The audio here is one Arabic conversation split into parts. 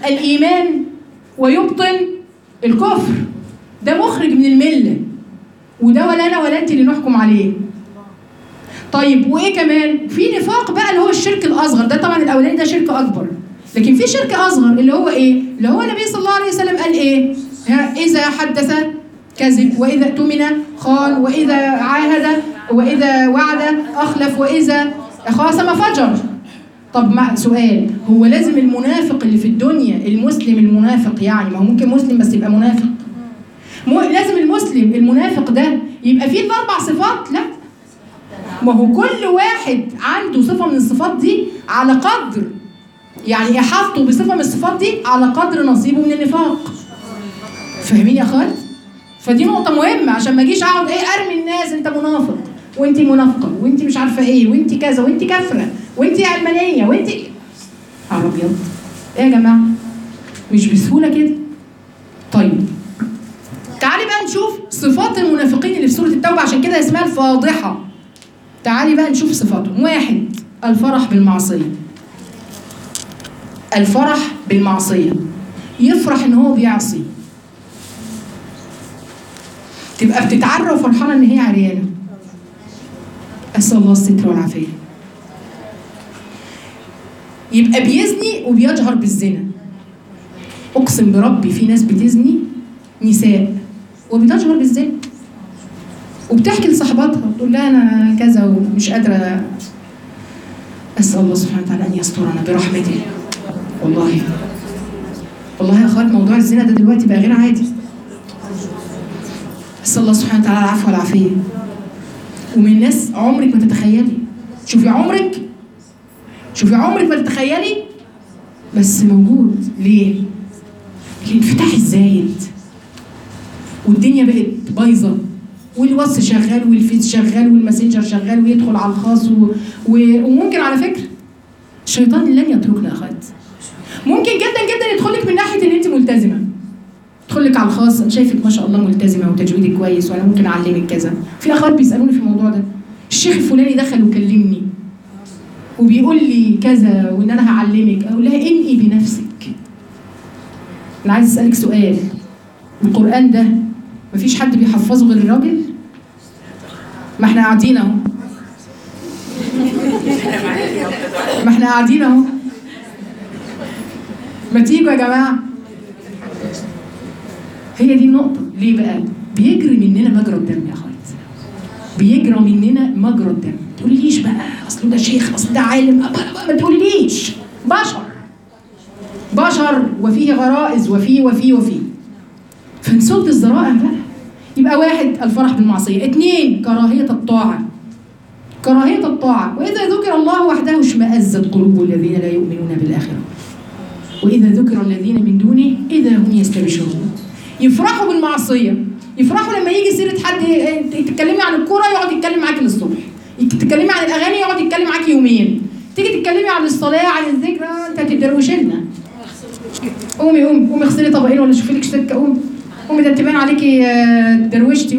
الإيمان ويبطن الكفر. ده مخرج من الملة، وده ولا أنا ولا أنت اللي نحكم عليه. طيب وإيه كمان؟ في نفاق بقى اللي هو الشرك الأصغر، ده طبعا الأولاني ده شرك أكبر، لكن في شرك أصغر اللي هو إيه؟ اللي هو النبي صلى الله عليه وسلم قال إيه؟ إذا حدث كذب، وإذا اؤتمن خان، وإذا عاهد، وإذا وعد أخلف، وإذا خاصم فجر. طب مع سؤال، هو لازم المنافق اللي في الدنيا المسلم المنافق يعني، ما هو ممكن مسلم بس يبقى منافق، لازم المسلم المنافق ده يبقى فيه الأربع صفات؟ لا، ما هو كل واحد عنده صفة من الصفات دي على قدر، يعني إحاطته بصفة من الصفات دي على قدر نصيبه من النفاق. فاهمين يا أخوات؟ فدي نقطة مهمة عشان ما اجيش اقعد ارمي الناس انت منافق وانت منافقة وانت مش عارفة ايه وانت كذا وانت كافرة وانت علمانية وانت عرب ابيض. ايه يا جماعة؟ مش بسهولة كده. طيب تعالي بقى نشوف صفات المنافقين اللي في سورة التوبة، عشان كده اسمها الفاضحة. تعالي بقى نشوف صفاتهم. 1 الفرح بالمعصية. الفرح بالمعصية، يفرح ان هو بيعصي، تبقى بتتعرى وفرحانه ان هي عريانه. اسال الله الستر والعافيه. يبقى بيزني وبيجهر بالزنا. اقسم بربي في ناس بتزني نساء وبتجهر بالزنا، وبتحكي لصاحباتها تقول لها انا كذا ومش قادره. اسال الله سبحانه وتعالى ان يسترنا برحمته. والله يا اخوات موضوع الزنا ده دلوقتي بقى غير عادي. أسأل الله سبحانه وتعالى العفو والعافية. ومن ناس عمرك ما تتخيلي، شوفي عمرك ما تتخيلي، بس موجود. ليه؟ الانفتاح الزايد، والدنيا بقت بايظة، والواتس شغال والفيس شغال والماسنجر شغال ويدخل على الخاص وممكن على فكرة الشيطان لن يتركنا أخوات. ممكن جدا جدا يدخلك من ناحية إن أنت ملتزمة، ادخل لك على الخاص، انا شايفك ما شاء الله ملتزمه وتجويدك كويس وانا ممكن اعلمك كذا. في اخوات بيسالوني في الموضوع ده، الشيخ الفلاني دخل وكلمني وبيقول لي كذا وان انا هعلمك. اقول لها انقي بنفسك. انا عايز اسالك سؤال، القران ده مفيش حد بيحفظه غير الراجل؟ ما احنا قاعدين اهو، ما تيجوا يا جماعه. هي دي النقطة. ليه بقى؟ بيجري مننا مجرى الدم يا اخوات، بيجرى مننا مجرى الدم. ما تقوليليش بقى اصل ده شيخ، اصل ده عالم، ما تقوليليش. بشر وفيه غرائز وفيه فنسد الذرائع بقى. يبقى 1 الفرح بالمعصية. 2 كراهية الطاعة. وإذا ذكر الله وحده اشمأزت قلوب الذين لا يؤمنون بالآخرة، وإذا ذكر الذين من دونه إذا هم يستبشرون. يفرحوا بالمعصية، يفرحوا لما يجي سيرة حد، تتكلمي عن الكورة يقعد يتكلم معاكي للصبح، تتكلمي عن الأغاني يقعد يتكلم معاكي يومين، تيجي تتكلمي عن الصلاة عن الذكر أنت هتدروشي لنا. قومي اغسلي طبقين ولا شوفي لك سكة. قومي ده تبان عليكي دروشتي.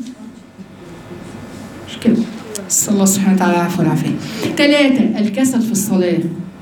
مش كده. صلى الله سبحانه وتعالى العفو والعافية. 3 الكسل في الصلاة.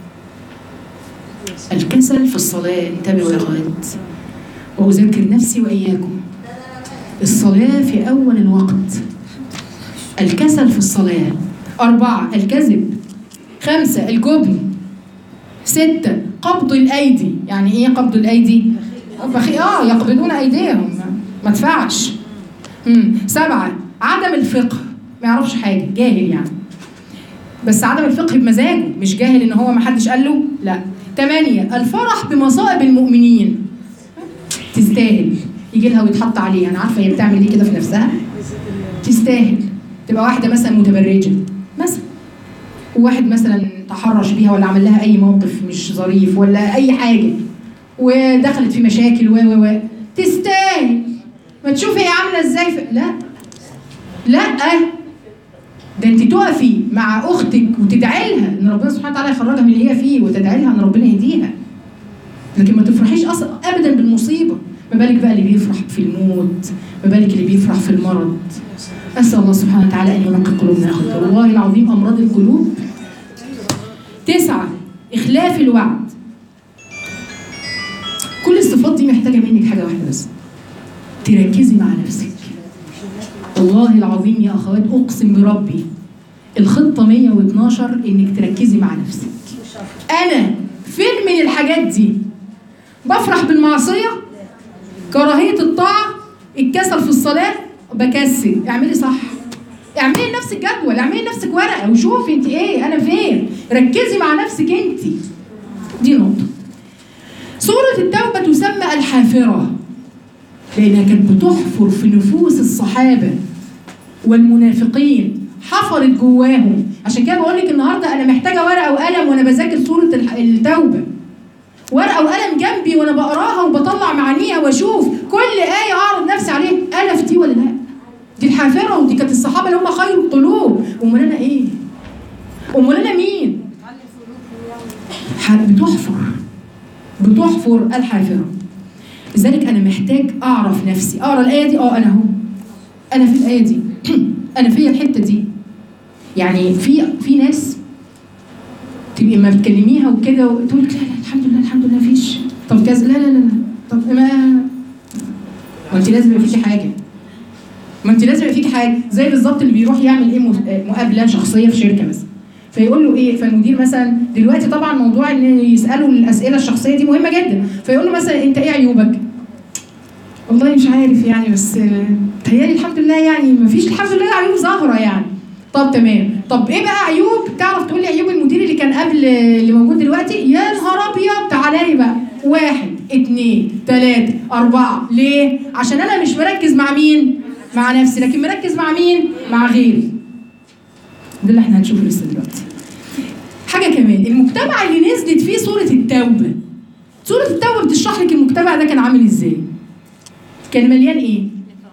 انتبهوا يا اخوات، وأذكر نفسي وإياكم، الصلاة في أول الوقت، الكسل في الصلاة. 4 الكذب. 5 الجبن. 6 قبض الأيدي. يعني إيه قبض الأيدي؟ يقبضون أيديهم، ما تدفعش. 7 عدم الفقه، ما يعرفش حاجة، جاهل يعني، بس عدم الفقه بمزاجه، مش جاهل إن هو ما حدش قال له، لا. 8 الفرح بمصائب المؤمنين، تستاهل يجي لها ويتحط عليها. انا عارفه هي بتعمل ليه كده في نفسها، تستاهل. تبقى واحده مثلا متبرجه مثلا، وواحد مثلا تحرش بيها ولا عمل لها اي موقف مش ظريف ولا اي حاجه ودخلت في مشاكل تستاهل. ما تشوفي هي عامله ازاي لا ده انت تقفي مع اختك وتدعي لها ان ربنا سبحانه وتعالى يخرجها من اللي هي فيه، وتدعي لها ان ربنا يهديها، لكن ما تفرحيش اصلا ابدا بالمصيبه. ما بالك بقى اللي بيفرح في الموت، ما بالك اللي بيفرح في المرض. اسال الله سبحانه وتعالى ان ينقي قلوبنا. والله العظيم امراض القلوب. 9 اخلاف الوعد. محتاجه منك حاجه واحده بس، تركزي مع نفسك. والله العظيم يا اخوات اقسم بربي الخطه 112 انك تركزي مع نفسك. انا فين من الحاجات دي؟ بفرح بالمعصيه، كراهيه الطاعه، الكسل في الصلاه، بكسل. اعملي صح، اعملي لنفسك جدول، اعملي لنفسك ورقه وشوفي انت ايه، انا فين. ركزي مع نفسك انت. دي نقطه. سوره التوبه تسمى الحافره لانها كانت بتحفر في نفوس الصحابه والمنافقين، حفرت جواهم. عشان كده بقول لك النهارده انا محتاجه ورقه وقلم وانا بذاكر سوره التوبه، ورقه وقلم جنبي وانا بقراها وبطلع معانيها واشوف كل ايه اعرض نفسي عليها، انا في دي ولا لا؟ دي الحافره، ودي كانت الصحابه اللي هم خير القلوب. امال انا ايه؟ امال انا مين؟ بتحفر الحافره. لذلك انا محتاج اعرف نفسي، اقرا الايه دي، انا اهو، انا في الايه دي انا فيا الحته دي. يعني في ناس تبقي ما بتكلميها وكده وتقول لك لا الحمد لله الحمد لله مفيش، طب كذا، لا طب ما انت لازم يبقى فيكي حاجه، زي بالظبط اللي بيروح يعمل ايه مقابله شخصيه في شركه مثلا، فيقول له ايه، فالمدير مثلا دلوقتي طبعا موضوع ان يسالوا الاسئله الشخصيه دي مهمه جدا، فيقول له مثلا انت ايه عيوبك؟ والله مش عارف يعني، بس تهيألي الحمد لله يعني مفيش الحمد لله عيوب ظاهره يعني. طب تمام، طب ايه بقى عيوب؟ تعرف تقول لي عيوب المدير اللي كان قبل اللي موجود دلوقتي؟ يا نهار ابيض، تعالى لي بقى 1 2 3 4. ليه؟ عشان انا مش مركز مع مين؟ مع نفسي، لكن مركز مع مين؟ مع غيري. ده اللي احنا هنشوفه لسه دلوقتي. حاجه كمان، المجتمع اللي نزلت فيه سوره التوبه. سوره التوبه بتشرح لك المجتمع ده كان عامل ازاي. كان مليان ايه؟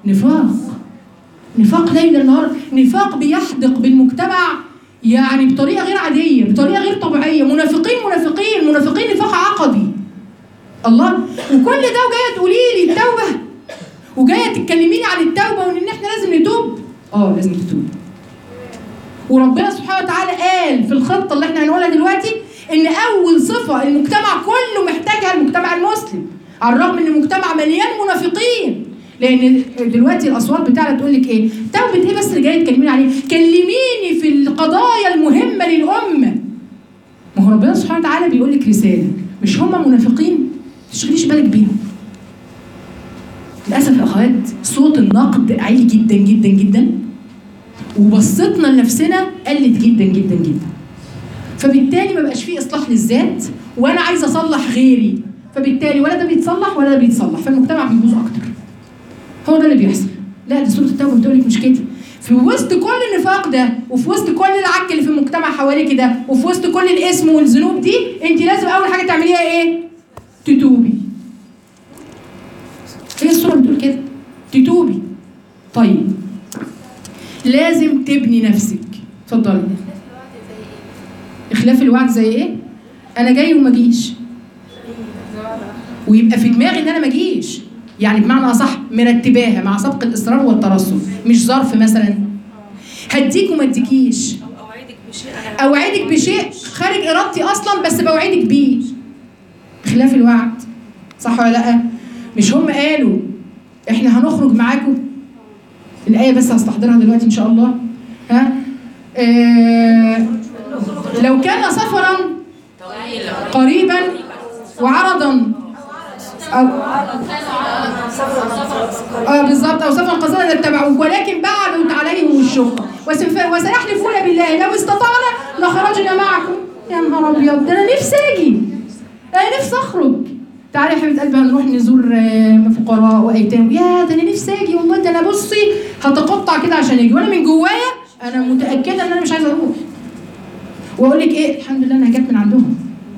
نفاق ليل نهار، نفاق بيحدق بالمجتمع يعني بطريقه غير عاديه، بطريقه غير طبيعيه. منافقين نفاق عقدي. الله، وكل ده وجايه تقولي لي التوبه، وجايه تتكلميني عن التوبه وان احنا لازم نتوب. لازم تتوب. وربنا سبحانه وتعالى قال في الخطه اللي احنا هنقولها دلوقتي ان اول صفه المجتمع كله محتاجها المجتمع المسلم، على الرغم ان المجتمع مليان منافقين. لان دلوقتي الاصوات بتاعنا تقول لك ايه؟ توبه ايه بس اللي جايه تكلميني عليه؟ كلميني في القضايا المهمه للامه. ما هو ربنا سبحانه وتعالى بيقول لك رساله، مش هم منافقين؟ ما تشغليش بالك بيهم. للاسف يا اخوات صوت النقد عالي جدا جدا جدا، وبصتنا لنفسنا قلت جدا جدا جدا. فبالتالي ما بقاش فيه اصلاح للذات، وانا عايزه اصلح غيري، فبالتالي ولا ده بيتصلح ولا ده بيتصلح، فالمجتمع بيبوظ اكتر. هو ده اللي بيحصل. لا، دي سوره التوبه بتقول لك مش كده. في وسط كل النفاق ده، وفي وسط كل العك اللي في المجتمع حواليك ده، وفي وسط كل الاسم والذنوب دي، انت لازم اول حاجه تعمليها ايه؟ تتوبي. هي السوره بتقول كده، تتوبي. طيب لازم تبني نفسك. اتفضلي. اخلاف الوعد زي ايه؟ انا جاي وما جيش، ويبقى في دماغي ان انا ما اجيش، يعني بمعنى اصح مرتباها مع سبق الاصرار والترصد، مش ظرف مثلا هديك وما اديكيش، اوعدك بشيء خارج ارادتي اصلا بس بوعدك بيه. خلاف الوعد، صح ولا لا؟ مش هم قالوا احنا هنخرج معاكم؟ الايه بس هستحضرها دلوقتي ان شاء الله. لو كان سفرا قريبا وعرضا بالظبط، او سفرا قصيرا لاتبعوك ولكن بعدوا عليهم الشقه وسيحلفون بالله لو استطعنا لخرجنا معكم. يا نهار ابيض، ده انا نفسي اجي، انا نفسي اخرج. تعالي يا حبيبه قلبي هنروح نزور فقراء وايتام. يا ده انا نفسي اجي والله، ده انا بصي هتقطع كده عشان اجي، وانا من جوايا انا متاكده ان انا مش عايزه اروح. واقول لك ايه؟ الحمد لله انها جت من عندهم.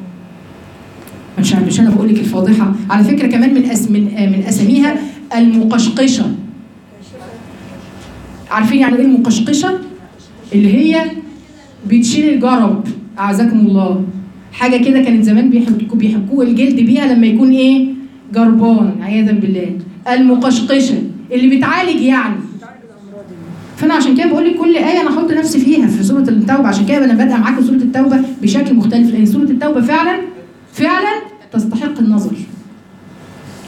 مش انا بقول لك الفاضحه. على فكره كمان من اساميها المقشقشه. عارفين يعني ايه المقشقشه؟ اللي هي بتشيل الجرب، اعزكم الله. حاجه كده كانت زمان بيحكوا الجلد بيها لما يكون ايه؟ جربان عياذا بالله. المقشقشه اللي بتعالج يعني. فانا عشان كده بقول لك كل ايه انا احط نفسي فيها في سوره التوبه. عشان كده انا بادئه معاكم سوره التوبه بشكل مختلف، لان سوره التوبه فعلا تستحق النظر.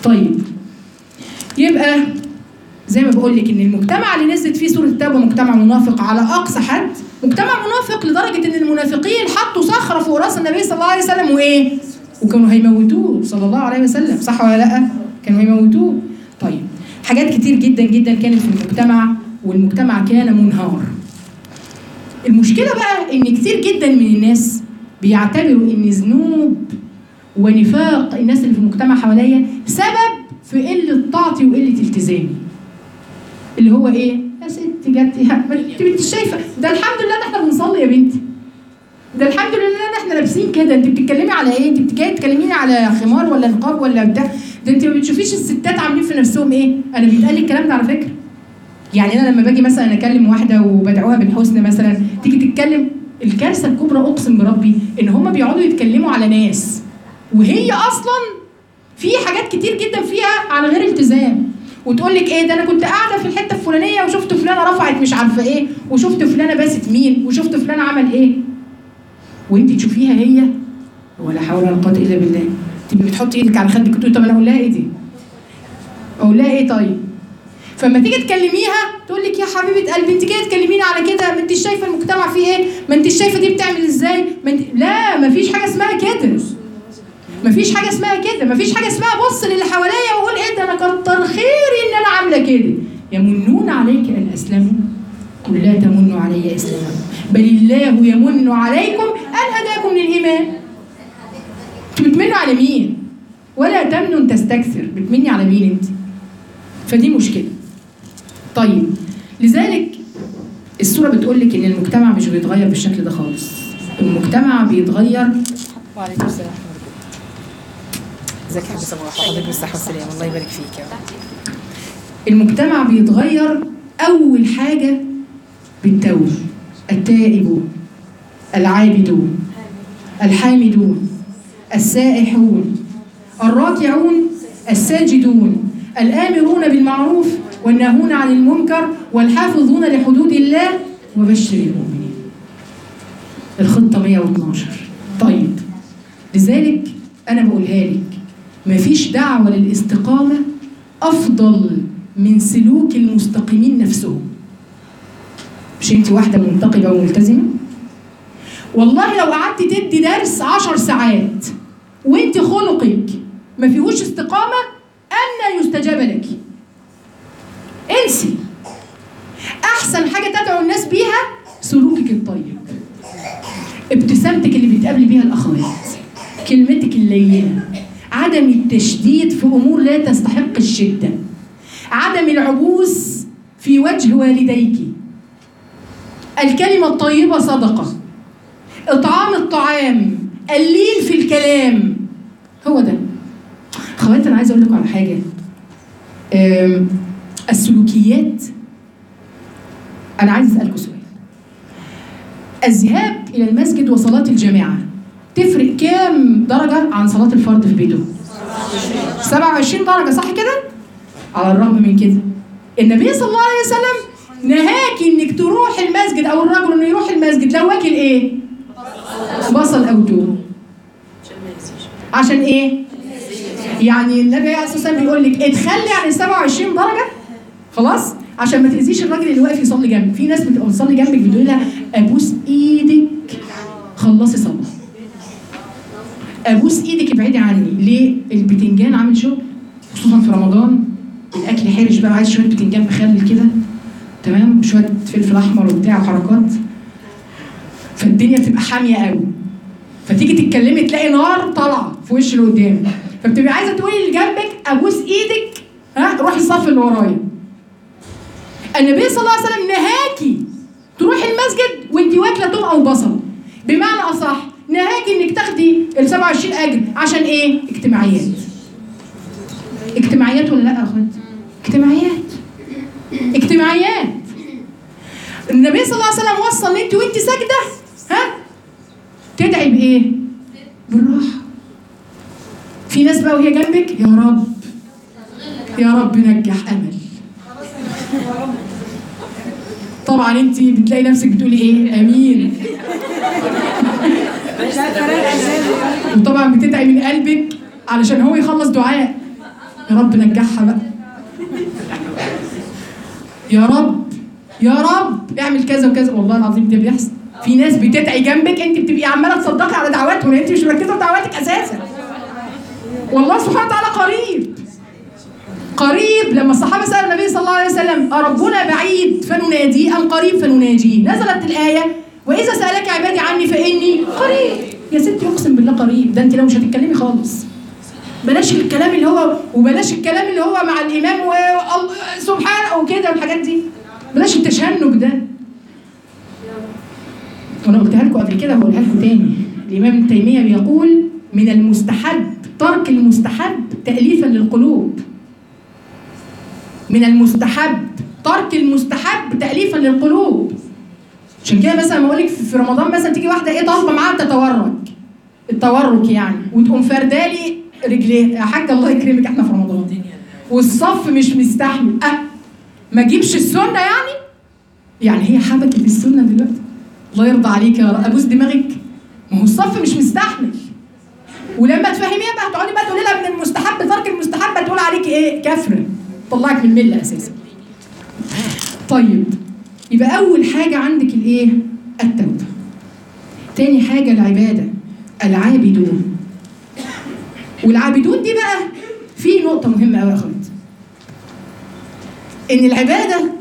طيب يبقى زي ما بقول لك ان المجتمع اللي نزلت فيه سوره التوبه مجتمع منافق على اقصى حد، مجتمع منافق لدرجه ان المنافقين حطوا صخره فوق راس النبي صلى الله عليه وسلم وايه؟ وكانوا هيموتوه صلى الله عليه وسلم، صح ولا لا؟ كانوا هيموتوه. طيب حاجات كتير جدا جدا كانت في المجتمع، والمجتمع كان منهار. المشكله بقى ان كتير جدا من الناس بيعتبروا ان ذنوب ونفاق الناس اللي في المجتمع حواليا سبب في قله طاعتي وقله التزامي. اللي هو ايه؟ يا ستي جت انت شايفه ده الحمد لله ان احنا بنصلي يا بنتي. ده الحمد لله ان احنا لابسين كده، انت بتتكلمي على ايه؟ انت جايه تكلميني على خمار ولا نقاب ولا بتاع؟ ده انت ما بتشوفيش الستات عاملين في نفسهم ايه؟ انا بيتقال لي الكلام ده على فكره. يعني انا لما باجي مثلا اكلم واحده وبدعوها بالحسن مثلا، تيجي تتكلم، الكارثه الكبرى اقسم بربي ان هم بيقعدوا يتكلموا على ناس وهي اصلا في حاجات كتير جدا فيها على غير التزام، وتقول لك ايه ده انا كنت قاعده في الحته الفلانيه وشفت فلانه رفعت مش عارفه ايه، وشفت فلانه باست مين، وشفت فلانه عمل ايه، وانت تشوفيها هي ولا حول ولا قوه الا بالله. تبقي بتحطي ايدك على خدك تقولي طب انا اقول لها ايه دي؟ اقول لها ايه طيب؟ فلما تيجي تكلميها تقول لك يا حبيبه قلبي انت جايه تكلميني على كده، ما انتش شايفه المجتمع فيه ايه؟ ما انتش شايفه دي بتعمل ازاي؟ لا مفيش حاجه اسمها كده. مفيش حاجه اسمها كده، مفيش حاجه اسمها بص للي حواليا واقول ايه ده انا كتر خيري ان انا عامله كده. يمنون عليك ان اسلموا قل لا تمنوا علي اسلامكم بل الله يمن عليكم ان هداكم للايمان. انتوا بتمنوا على مين؟ ولا تمنن تستكثر، بتمني على مين انت؟ فدي مشكله. طيب لذلك السوره بتقول لك ان المجتمع مش بيتغير بالشكل ده خالص، المجتمع بيتغير. وعليكم السلام. ازيك يا حبيبتي؟ حضرتك بالصحه والسلامه، الله يبارك فيك يا رب. المجتمع بيتغير اول حاجه بالتوبه، التائبون العابدون الحامدون السائحون الراكعون الساجدون الآمرون بالمعروف والناهون عن المنكر والحافظون لحدود الله وبشر المؤمنين. الخطة 112. طيب لذلك أنا بقولها لك مفيش دعوة للاستقامة أفضل من سلوك المستقيمين نفسهم. مش انت واحدة منتقبة وملتزمة؟ والله لو قعدت تدي درس 10 ساعات وانت خلقك ما فيهوش استقامة أن يستجاب لك. انسي. أحسن حاجة تدعو الناس بيها سلوكك الطيب، ابتسامتك اللي بتقابلي بيها الأخوات، كلمتك اللينة، عدم التشديد في أمور لا تستحق الشدة، عدم العبوس في وجه والديك، الكلمة الطيبة صدقة، إطعام الطعام، اللين في الكلام. هو ده. خواتي أنا عايزة أقول لكم على حاجة. السلوكيات، أنا عايزة أسألكم سؤال. الذهاب إلى المسجد وصلاة الجماعة تفرق كام درجة عن صلاة الفرد في بيته؟ 27 درجة، صح كده؟ على الرغم من كده النبي صلى الله عليه وسلم نهاكي انك تروح المسجد او الرجل انه يروح المسجد لو واكل ايه؟ بصل او توم. عشان ايه؟ يعني النبي عليه الصلاه والسلام بيقول لك اتخلي عن ال 27 درجه خلاص عشان ما تاذيش الراجل اللي واقف يصلي جنبك. في ناس بتبقى بتصلي جنبك بتقول لها ابوس ايدك خلصي صلاه. ابوس ايدك ابعدي عني. ليه؟ البتنجان عامل شغل خصوصا في رمضان، الاكل حرش بقى، عايز شويه بتنجان مخلل كده تمام وشويه فلفل احمر وبتاع وحركات، فالدنيا بتبقى حاميه قوي، فتيجي تتكلمي تلاقي نار طالعه في وش اللي قدامك، فبتبقي عايزه تقولي اللي جنبك ابوس ايدك روحي الصف اللي ورايا. النبي صلى الله عليه وسلم نهاكي تروحي المسجد وانت واكله توم او بصل، بمعنى اصح نهاكي انك تاخدي ال 27 اجر. عشان ايه؟ اجتماعيات. اجتماعيات ولا لا يا اخوات؟ اجتماعيات. النبي صلى الله عليه وسلم وصى ان انت وانت ساجده تدعي بايه؟ بالراحه. في ناس بقى وهي جنبك يا رب يا رب نجح امل. طبعا انت بتلاقي نفسك بتقولي ايه؟ امين. وطبعا بتدعي من قلبك علشان هو يخلص دعاء. يا رب نجحها بقى، يا رب يا رب اعمل كذا وكذا. والله العظيم ده بيحصل. في ناس بتدعي جنبك انت بتبقي عماله تصدقي على دعواتهم، انت مش مركزه في دعواتك اساسا. والله سبحانه وتعالى قريب. لما الصحابه سالوا النبي صلى الله عليه وسلم أربنا بعيد فنناديه ام قريب فنناجيه، نزلت الايه واذا سالك عبادي عني فاني قريب. يا ستي اقسم بالله قريب. ده انت لو مش هتتكلمي خالص، بلاش الكلام اللي هو وبلاش الكلام اللي هو مع الامام سبحانه وكده والحاجات دي، بلاش التشنج ده. وانا قلتها لكم قبل كده وهقولها لكم تاني. الامام ابن تيميه بيقول من المستحب ترك المستحب تأليفا للقلوب. من المستحب ترك المستحب تأليفا للقلوب. عشان كده مثلا ما اقولك في رمضان مثلا تيجي واحده ايه طالبه معاها التورك يعني، وتقوم فردالي رجليه، يا حاجه الله يكرمك احنا في رمضان والصف مش مستحمل، ما اجيبش السنه يعني هي حبكت السنه دلوقتي، الله يرضى عليك يا رب، ابوس دماغك، ما هو الصف مش مستحمل. ولما تفهميها بقى هتقعدي بقى تقولي لها من المستحب ترك المستحب، تقول عليكي ايه؟ كافره، طلعك من المله اساسا. طيب يبقى اول حاجه عندك الايه؟ التوبه. تاني حاجه العباده، العابدون. والعابدون دي بقى في نقطه مهمه قوي يا اخوات، ان العباده